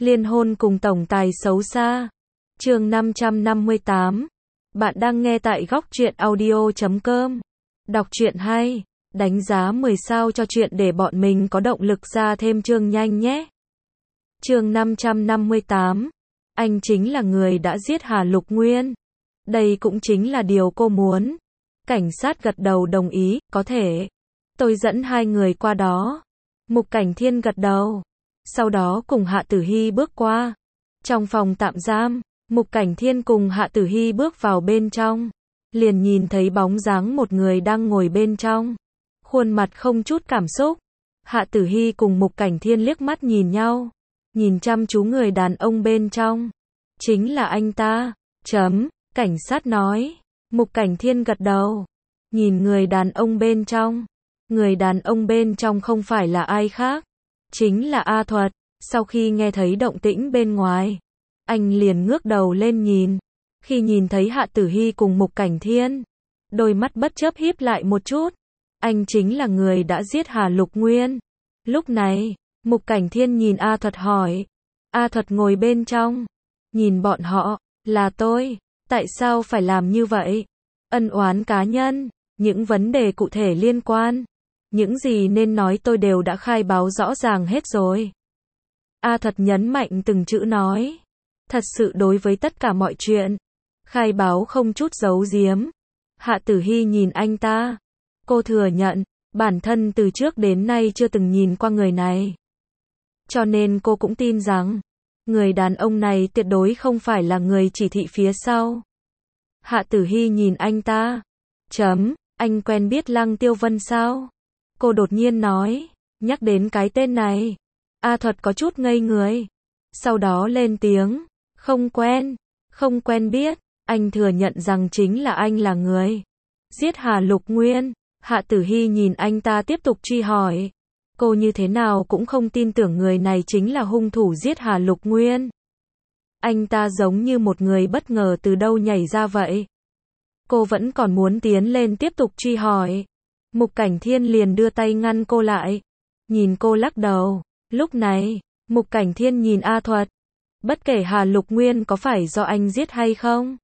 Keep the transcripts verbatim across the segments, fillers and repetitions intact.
Liên hôn cùng tổng tài xấu xa. Chương năm trăm năm mươi tám. Bạn đang nghe tại góc truyện audio chấm com. Đọc truyện hay, đánh giá mười sao cho truyện để bọn mình có động lực ra thêm chương nhanh nhé. Chương năm trăm năm mươi tám. Anh chính là người đã giết Hà Lục Nguyên. Đây cũng chính là điều cô muốn. Cảnh sát gật đầu đồng ý, có thể. Tôi dẫn hai người qua đó. Mục Cảnh Thiên gật đầu. Sau đó cùng Hạ Tử Hy bước qua. Trong phòng tạm giam, Mục Cảnh Thiên cùng Hạ Tử Hy bước vào bên trong. Liền nhìn thấy bóng dáng một người đang ngồi bên trong. Khuôn mặt không chút cảm xúc. Hạ Tử Hy cùng Mục Cảnh Thiên liếc mắt nhìn nhau. Nhìn chăm chú người đàn ông bên trong. Chính là anh ta. Chấm, cảnh sát nói. Mục Cảnh Thiên gật đầu. Nhìn người đàn ông bên trong. Người đàn ông bên trong không phải là ai khác. Chính là A Thuật. Sau khi nghe thấy động tĩnh bên ngoài, anh liền ngước đầu lên nhìn. Khi nhìn thấy Hạ Tử Hy cùng Mục Cảnh Thiên, đôi mắt bất chấp híp lại một chút. Anh chính là người đã giết Hà Lục Nguyên. Lúc này, Mục Cảnh Thiên nhìn A Thuật hỏi. A Thuật ngồi bên trong. Nhìn bọn họ, là tôi. Tại sao phải làm như vậy? Ân oán cá nhân, những vấn đề cụ thể liên quan. Những gì nên nói tôi đều đã khai báo rõ ràng hết rồi. A Thuật nhấn mạnh từng chữ nói. Thật sự đối với tất cả mọi chuyện. Khai báo không chút giấu giếm. Hạ Tử Hy nhìn anh ta. Cô thừa nhận, bản thân từ trước đến nay chưa từng nhìn qua người này. Cho nên cô cũng tin rằng, người đàn ông này tuyệt đối không phải là người chỉ thị phía sau. Hạ Tử Hy nhìn anh ta. Chấm, anh quen biết Lăng Tiêu Vân sao? Cô đột nhiên nói, nhắc đến cái tên này. A Thuật có chút ngây người. Sau đó lên tiếng, không quen, không quen biết. Anh thừa nhận rằng chính là anh là người giết Hà Lục Nguyên. Hạ Tử Hy nhìn anh ta tiếp tục truy hỏi. Cô như thế nào cũng không tin tưởng người này chính là hung thủ giết Hà Lục Nguyên. Anh ta giống như một người bất ngờ từ đâu nhảy ra vậy. Cô vẫn còn muốn tiến lên tiếp tục truy hỏi. Mục Cảnh Thiên liền đưa tay ngăn cô lại. Nhìn cô lắc đầu. Lúc này, Mục Cảnh Thiên nhìn A Thuật. Bất kể Hà Lục Nguyên có phải do anh giết hay không,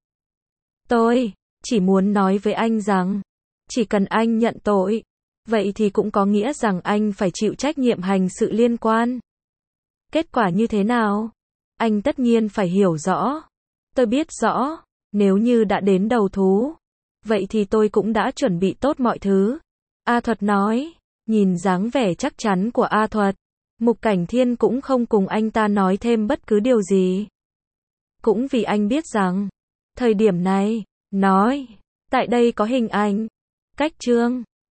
tôi chỉ muốn nói với anh rằng, chỉ cần anh nhận tội, vậy thì cũng có nghĩa rằng anh phải chịu trách nhiệm hành sự liên quan. Kết quả như thế nào? Anh tất nhiên phải hiểu rõ. Tôi biết rõ, nếu như đã đến đầu thú, vậy thì tôi cũng đã chuẩn bị tốt mọi thứ. A Thuật nói, nhìn dáng vẻ chắc chắn của A Thuật, Mục Cảnh Thiên cũng không cùng anh ta nói thêm bất cứ điều gì. Cũng vì anh biết rằng, thời điểm này, nói, tại đây có hình ảnh, cách chương,